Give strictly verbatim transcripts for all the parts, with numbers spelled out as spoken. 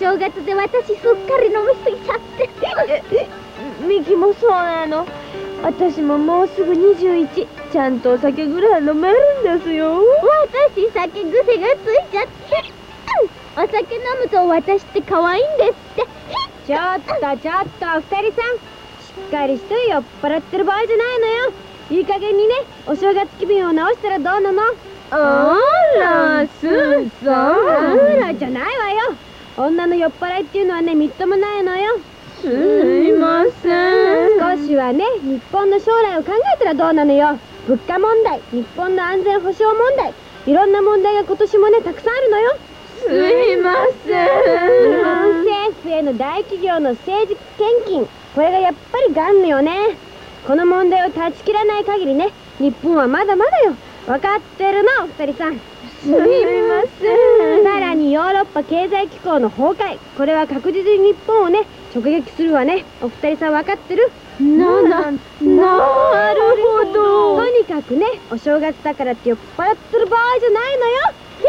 正月で私すっかり飲みすぎちゃって。 ミキもそうなの。私ももうすぐにじゅういち。ちゃんとお酒ぐらい飲めるんですよ。 私酒癖がついちゃって。お酒飲むと私って可愛いんですって。 ちょっとちょっと二人さん、しっかりして酔っ払ってる場合じゃないのよ。いい加減にね、お正月気分を直したらどうなの？ あら、すーさん。 あらじゃないわよ。女の酔っ払いっていうのはね、みっともないのよ。 すいません。 少しはね、日本の将来を考えたらどうなのよ。物価問題、日本の安全保障問題、いろんな問題が今年もね、たくさんあるのよ。 すいません。 日本政府への大企業の政治献金、これがやっぱりがんよね。この問題を断ち切らない限りね、日本はまだまだよ。分かってるの、お二人さん。 すいません。 さらにヨーロッパ経済機構の崩壊、これは確実に日本をね、直撃するわね。お二人さん分かってる？ な、な、なるほど。 とにかくね、お正月だからって酔っ払ってる場合じゃないのよ。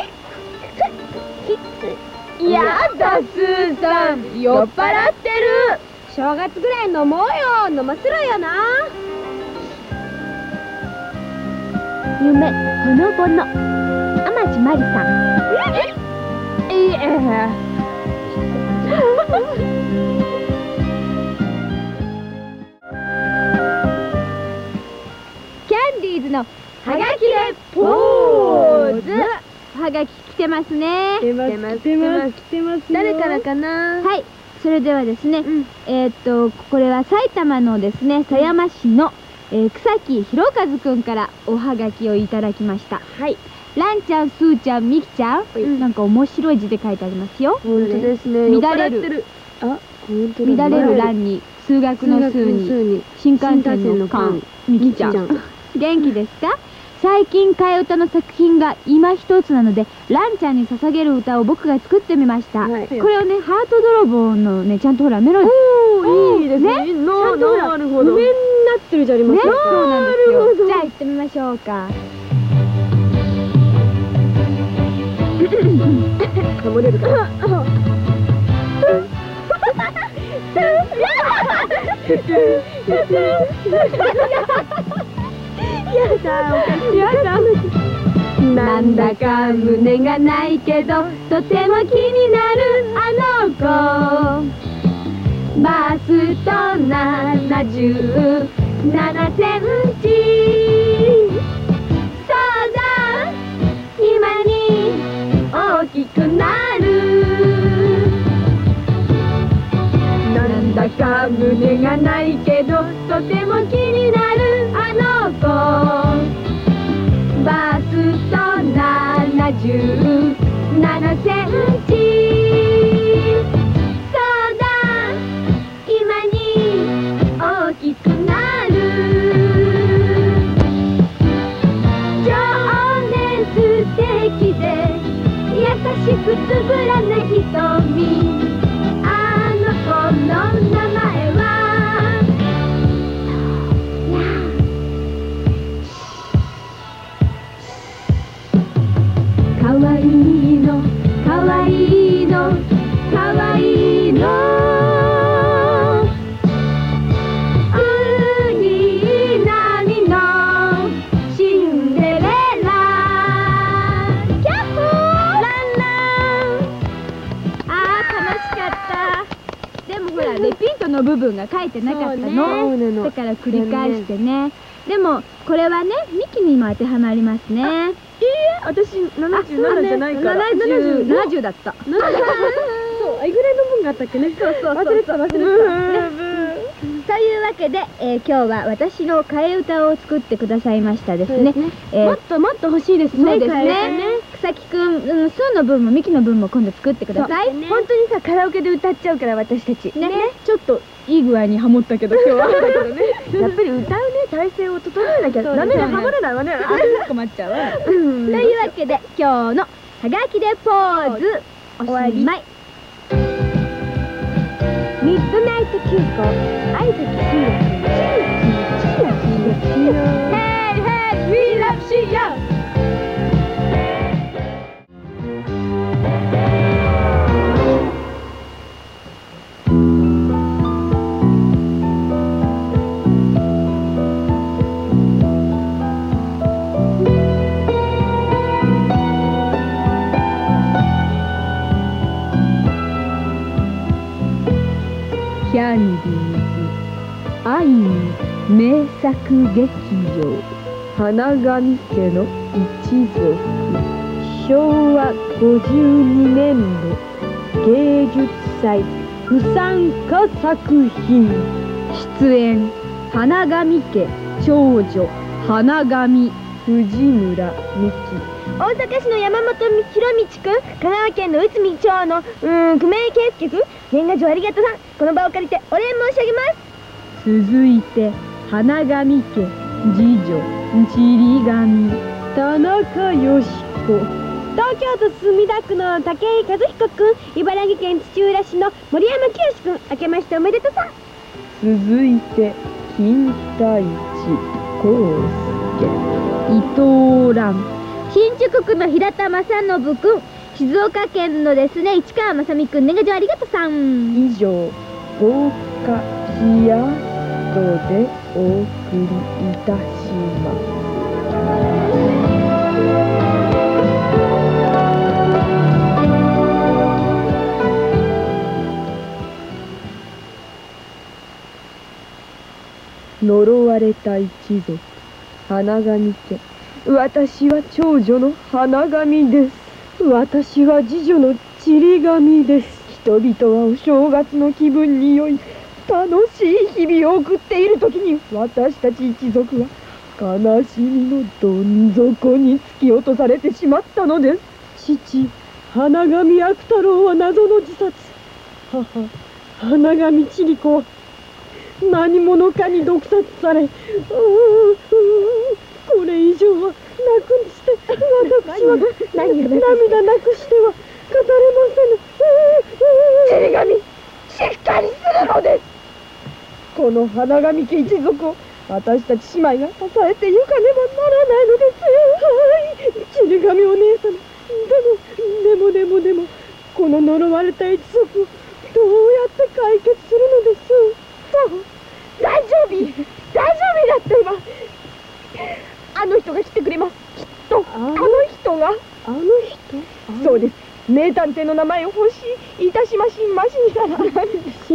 やだ、スーさん。酔っ払ってる。 正月ぐらい飲もうよ。飲ませろよな。 夢ほのぼの、天地真理さん。いいえ。キャンディーズのはがきでポーズ。はがき来てますね。 来てます、来てます、来てます。 誰からかな。はい、それではですね、えっとこれは埼玉のですね、狭山市の草木弘和くんからおはがきをいただきました。はい。ランちゃん、スーちゃん、ミキちゃん、なんか面白い字で書いてありますよ。 本当ですね。 乱れる。 あ、本当だ。 乱れるランに数学の数に新幹線の間、ミキちゃん。元気ですか？最近替え歌の作品が今一つなので、ランちゃんに捧げる歌を僕が作ってみました。これをね、ハート泥棒のね、ちゃんとほらメロディー。 おー、いいですね。ちゃんとほら、譜面になってるじゃありませんか。 そうなんですよ。じゃあ行ってみましょうか。 ハモれるかな。やだ、おかしい。やだ。 なんだか胸がないけど、とても気になるあの子。バストななじゅうななセンチ。そうだ、今に大きくなる。なんだか胸がないけど、とても気になるあの子。バストななじゅうななセンチ。そうだ、今に大きくなる。情熱的で優しくつぶらな瞳。あの子の名前はかわいいの、かわいいの、かわいいの。ウニナミのシンデレラ。キャッホーランラン。あー、楽しかった。でもほら、レピートの部分が書いてなかったの。だから繰り返してね。でもこれはね、ミキにも当てはまりますね。 いいえ、私ななじゅうななじゃないから。 ななじゅう、ななじゅうだった。 そう、あれぐらいの分があったっけね。 そうそうそう。 忘れてた、忘れてた。 というわけで、えー、今日は私の替え歌を作ってくださいましたですね。 もっともっと欲しいですね。 そうですね。草木くん、うん、スーの分もミキの分も今度作ってください。 本当にさ、カラオケで歌っちゃうから私たち。ね。ちょっといい具合にハモったけど今日は。だけどね。やっぱり歌うね、体勢を整えなきゃダメだ、ハモれないわね。 困っちゃうわ。というわけで、今日のはがきでポーズおしまい。 ミッドナイト急行、相崎真也君、チーヤチーヤチーヤ。 Hey hey, we love Shia. 「 キャンディーズ愛に名作劇場花神家の一族しょうわごじゅうにねんど芸術祭不参加作品出演花神家長女花神藤村美希大阪市の山本博道くん、香川県の内海町のうーん久米圭介くん、年賀状ありがとうさん。この場を借りてお礼申し上げます。 続いて花神家次女ちり神田中よし子東京都墨田区の武井和彦くん、茨城県土浦市の森山清くん、明けましておめでとうさん。 続いて金田一耕介伊藤蘭新宿区の平田正信くん、静岡県のですね市川正美くん、年賀状ありがとうさん。 以上豪華ヒヤットでお送りいたします。呪われた一族花神家、私は長女の花神です。私は次女のちり神です。人々はお正月の気分に酔い楽しい日々を送っている時に、私たち一族は悲しみのどん底に突き落とされてしまったのです。父花神悪太郎は謎の自殺、母花神ちり子は何者かに毒殺され、うーうーこれ以上はなくして私は涙なくしては語れませぬ。ちり神しっかりするのです。この花神家一族を私たち姉妹が支えてゆかねばならないのです。はい、ちり神お姉様、でもでもでもでもこの呪われた一族をどうやって解決するのです。大丈夫大丈夫だってば、あの人が来てくれます。きっとあの人があの人そうです。名探偵の名前を欲しいいたしましましにから欲し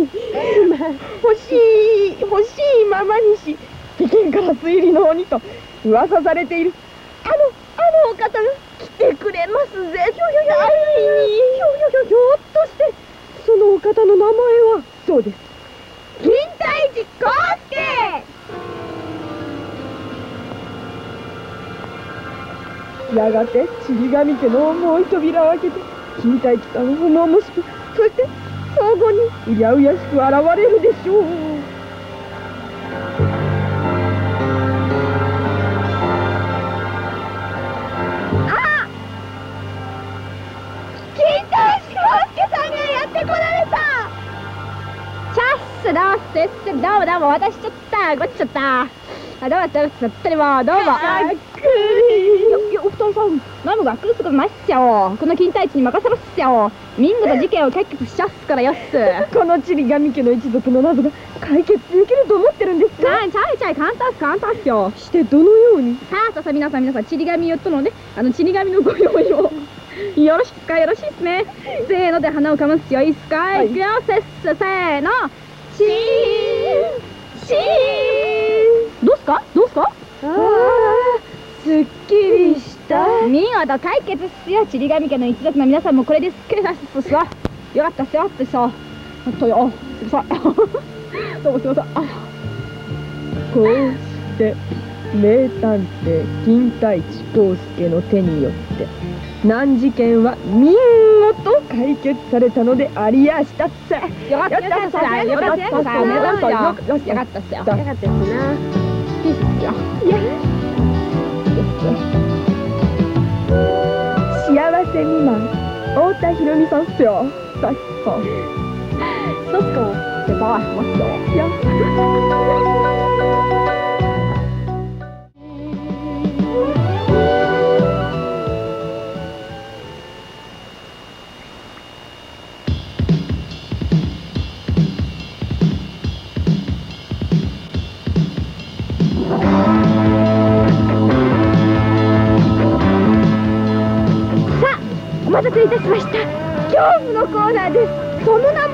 い欲しいままにし世間から推理の鬼と噂されているあのあのお方が来てくれますぜ。ひょひょひょひょひょひょっとしてそのお方の名前はそうです、金田一耕介。やがてちり神家の重い扉を開けて金田一さんは重々しく、そして相互にうやうやしく現れるでしょう。あ、金田一耕介さんがやってこられた。 チャッスどうせってどうもどうも、渡しちゃったごっちゃった。あ、どうもどうもどうもどうも。 あっくりよよお二人さん、何もが来ることないっすよ。この金田一に任せますっすよ。見事事件を解決しちゃっすからよっす。 このちり神家の一族の謎が解決できると思ってるんですか。 なんちゃいちゃい簡単っす簡単っすよ。 してどのように。 さあさあさあ皆さん皆さん、ちり神よっとので、あのちり神のご用意をよろしいっすか。よろしいっすね。せーので鼻をかむっすよ。いいっすか、はい、いくよ。せっせせーの。シーンシーン。どうっすかどうっすか。 ああ、すっきりした。 見事解決っすよ。ちり神家の一族の皆さんもこれですっきりさせっすわ。よかったっすよってさ。ほんとよ。すいません。どうもすいません。あ、 こうして名探偵金田一耕介の手によって難事件は見事解決されたのでありやしたっせ。 よかったっすよ。よかったっすよ。よかったっすよ。よかったっすよ。よかったっすな。ピースっすよ。 いや。幸せ未満太田博美さんっすよ。さっそそうっすか。ってばしますよ。 いや。 お待たせいたしました。恐怖のコーナーです。その名も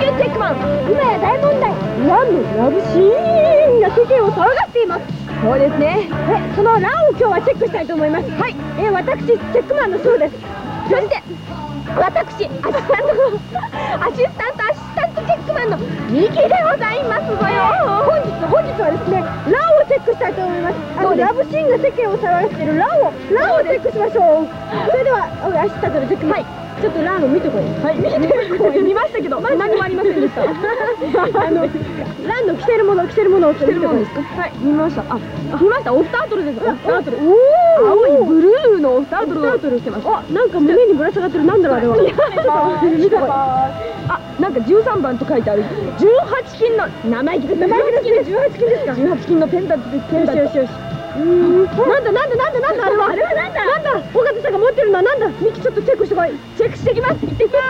級チェックマン、今や大問題、ランのラブシーンが世間を騒がしています。そうですね。え、そのランを今日はチェックしたいと思います。はい。え、私チェックマンのショーです。そして私アシスタントアシスタントアシスタントチェックマンのミキでございますぞよ。本日本日はですね、ランをチェックしたいと思います。あのラブシーンが世間を騒がしているランをランをチェックしましょう。それではアシスタントのチェックマン、ちょっとランを見てこい。はい、見てこい。見ましたけど何もありませんでした。あのランの着てるもの着てるものを着てるものですか。はい、見ました。あ、見ました。オフタートルです。オフタートル。おお、青いブルーのオフタートルを着てます。あ、なんか胸にぶら下がってる。なんだろうあれは。見てこい。あ、なんかじゅうさんばんと書いてある。じゅうはち金の生意気です。生意気です。じゅうはち金ですか。じゅうはち金のペンダントです。ペンダント。よしよしよし。うん、なんだなんだなんだなんだあれは。あれはなんだなんだ。尾形さんが持ってるのはなんだ。ミキちょっとチェックしてこい。チェックしてきます。行ってきます。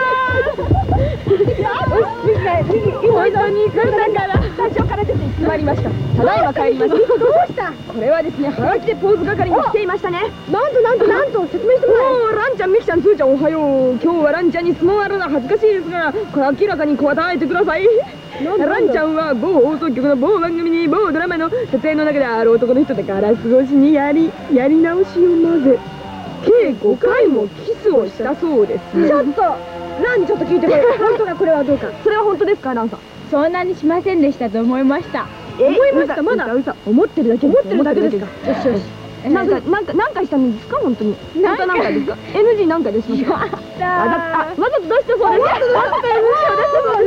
ミキがミキ今本当に来るんだから最初から出て決まりました。ただいま帰りました。どうした。これはですね、ハガキでポーズ係に来ていましたね。なんとなんとなんと説明してもらえ。ランちゃん、ミキちゃん、スーちゃん、おはよう。今日はランちゃんに質問あるのは恥ずかしいですが、これ明らかに答えてください。ランちゃんは某放送局の某番組に某ドラマの撮影の中である男の人とガラス越しにやりやり直しを混ぜ計ごかいもキスをしたそうです。ちょっとラン、ちょっと聞いてこれ。本当かこれはどうか。それは本当ですか、ランさん。そんなにしませんでしたと思いました。思いました。まだ思ってるだけ。思ってるだけですか。よしよし。なんかなんか何回したんですか本当に。本当何回ですか。エヌジー 何回ですか。あ、あ、わざと出したそうです。わざと エヌジー を出したそうです。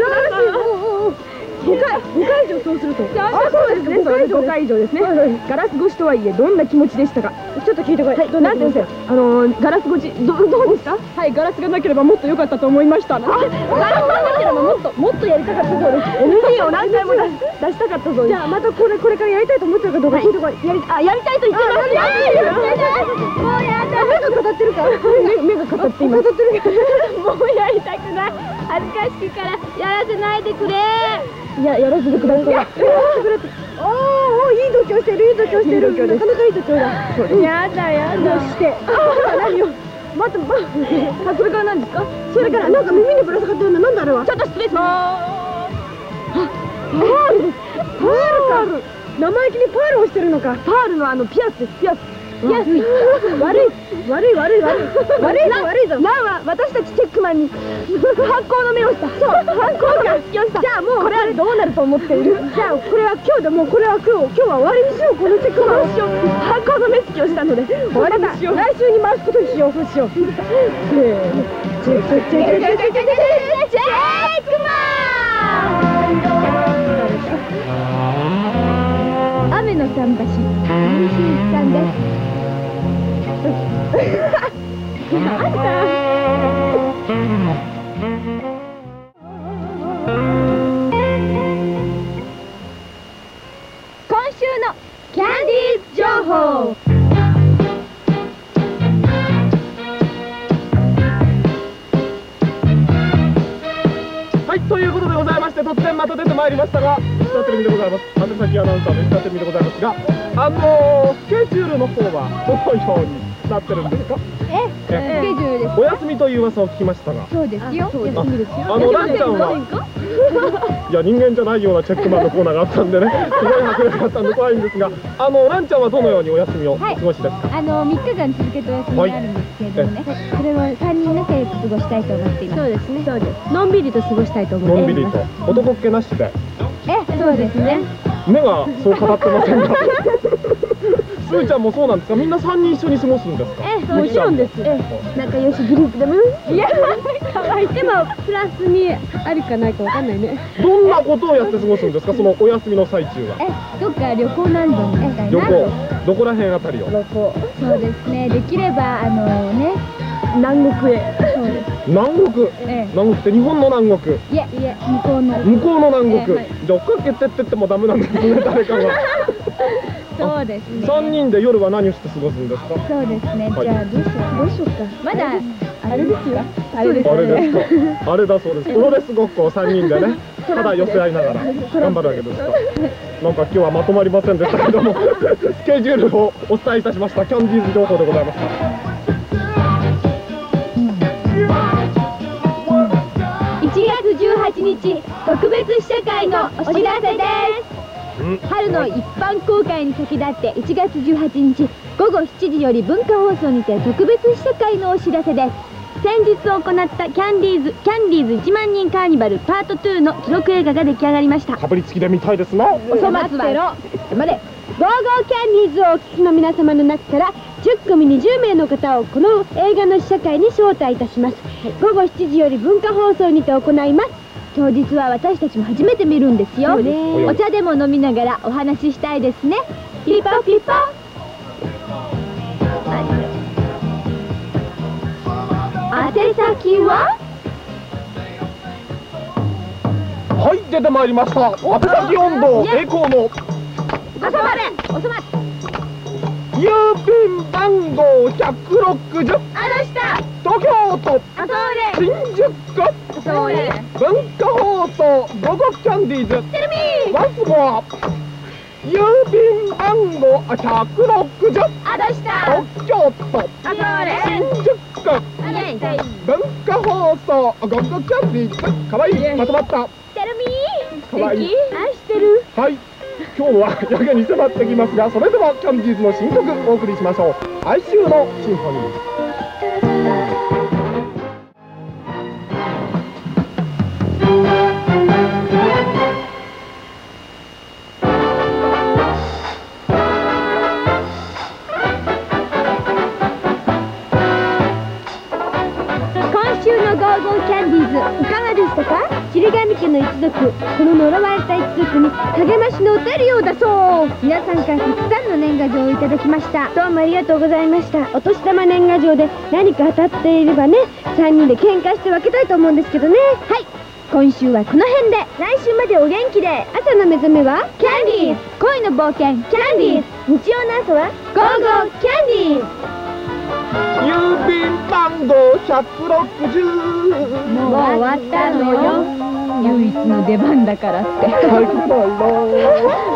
ごかい、ごかい以上そうすると。あ、そうですね。ごかい以上ですね。ガラス越しとはいえどんな気持ちでしたか。ちょっと聞いてこい。なんて先生、あのガラス越しどどうですか。はい、ガラスがなければもっと良かったと思いました。ガラスがなければもっともっとやりたかったそうです。エヌジー を何回も出出したかったそうです。じゃあまたこれこれからやりたいと思ってるかどうか聞いてこい。やりあやりたいと言ってます。やりたい。もうやだ。目が語ってるか。目が語っています。語ってる。もうやりたくない。恥ずかしいからやらせないでくれ。いや、やらせてください。やらせてくれって。おお、いい度胸してる、いい度胸してる。なかなかいい度胸だ。やだやだ。そして、何よ。待って、ま、それから何ですか。それからなんか耳にぶら下がってるのなんだあれは。ちょっと失礼します。パールです。パールか。生意気にパールをしてるのか。パールのあのピアスです。ピアス。いや、悪い悪い悪い悪い悪い悪いぞ悪いぞ。ランは私たちチェックマンに反抗の目をした。そう、反抗の目をした。じゃあもうこれはどうなると思っている。じゃあこれは今日でもうこれは今日今日は終わりにしよう。このチェックマンをしよう。反抗の目つきをしたので終わりにしよう。来週に回すことにしよう。そうしよう。せーの。チェックチェックチェックチェックチェックチェックマン。雨の桟橋、西井さんです。なんだ。今週のキャンディーズ情報。 はい、ということでございまして、突然また出てまいりましたが、石田テレビでございます。宛先アナウンサーの石田テレビでございますが、あのー、スケジュールの方はどのようになってるんですか。 え、スケジュールです。 お休みという噂を聞きましたが。 そうですよ。休みですよ。 あのランちゃんは。いや、人間じゃないようなチェックマンのコーナーがあったんでね、すごい迫力があったんで怖いんですが、あのランちゃんはどのようにお休みをお過ごしですか。 あのみっかかん続けてお休みがあるんですけれどもね、それをさんにん仲良く過ごしたいと思っています。 そうですね。そうです。のんびりと過ごしたいと思っています。 のんびりと、男っ気なしで。 え、そうですね。 目がそう語ってませんか。すーちゃんもそうなんですか。みんなさんにん一緒に過ごすんですか。 え、もちろんです。え、仲良しグループでも。いや、可愛い。でもプラスにあるかないかわかんないね。 どんなことをやって過ごすんですか。そのお休みの最中は。 え、どっか旅行なんぞに行きたいな。 旅行。どこら辺あたりを。 旅行。そうですね。できればあのね、 南国へ。 そうです。 南国。 ええ。 南国って日本の南国。 いやいや、向こうの。 向こうの南国。 ええ、 じゃあ追っかけてってってもダメなんですね。誰かが。 そうですね。 さんにんで夜は何をして過ごすんですか。 そうですね。 はい、 じゃあどうしよう。 どうしようか。 まだあれですよ。 あれですか。あれだそうです。プロレスごっこをさんにんでね、 ただ寄せ合いながら頑張るわけですか。なんか今日はまとまりませんでしたけどもスケジュールをお伝えいたしましたキャンディーズ情報でございました。 いちがつじゅうはちにち特別試写会のお知らせです。春の一般公開に先立っていちがつじゅうはちにちごごしちじより文化放送にて特別試写会のお知らせです。先日行ったキャンディーズキャンディーズいちまんにんカーニバルパートにの記録映画が出来上がりました。 かぶりつきで見たいですな。 おそ松はまでゴーゴーキャンディーズをお聞きの皆様の中からじゅっくみにじゅうめいの方をこの映画の試写会に招待いたします。ごごしちじより文化放送にて行います。当日は私たちも初めて見るんですよ。お茶でも飲みながらお話ししたいですね。ピポピポ。宛先は？ はい、出てまいりました。宛先温度栄光のおそまれおそまれ郵便番号ひゃくろくじゅう、 あの下東京都あそれ新宿区それ文化放送ゴゴキャンディーズテレビワンスモア郵便番号ひゃくろくじゅう、 あの下東京都あそれ新宿区あれ文化放送ゴゴキャンディーズ。かわいい、まとまった。 テレビかわいい。 愛してる。 はい、今日はやけに迫ってきますが、それではキャンディーズの新曲お送りしましょう。哀愁のシンフォニー。 いかがでしたか？霧神家の一族、この呪われた一族に励ましの打てるようだそう。皆さんからたくさんの年賀状をいただきました。どうもありがとうございました。お年玉年賀状で何か当たっていればね、さんにんで喧嘩して分けたいと思うんですけどね。はい、今週はこの辺で、来週までお元気で。朝の目覚めはキャンディーズ、恋の冒険キャンディーズ、日曜の朝はゴーゴーキャンディーズ。 郵便番号ひゃくろくじゅう。 もう終わったのよ。 唯一の出番だからって。 はい、バイバイ。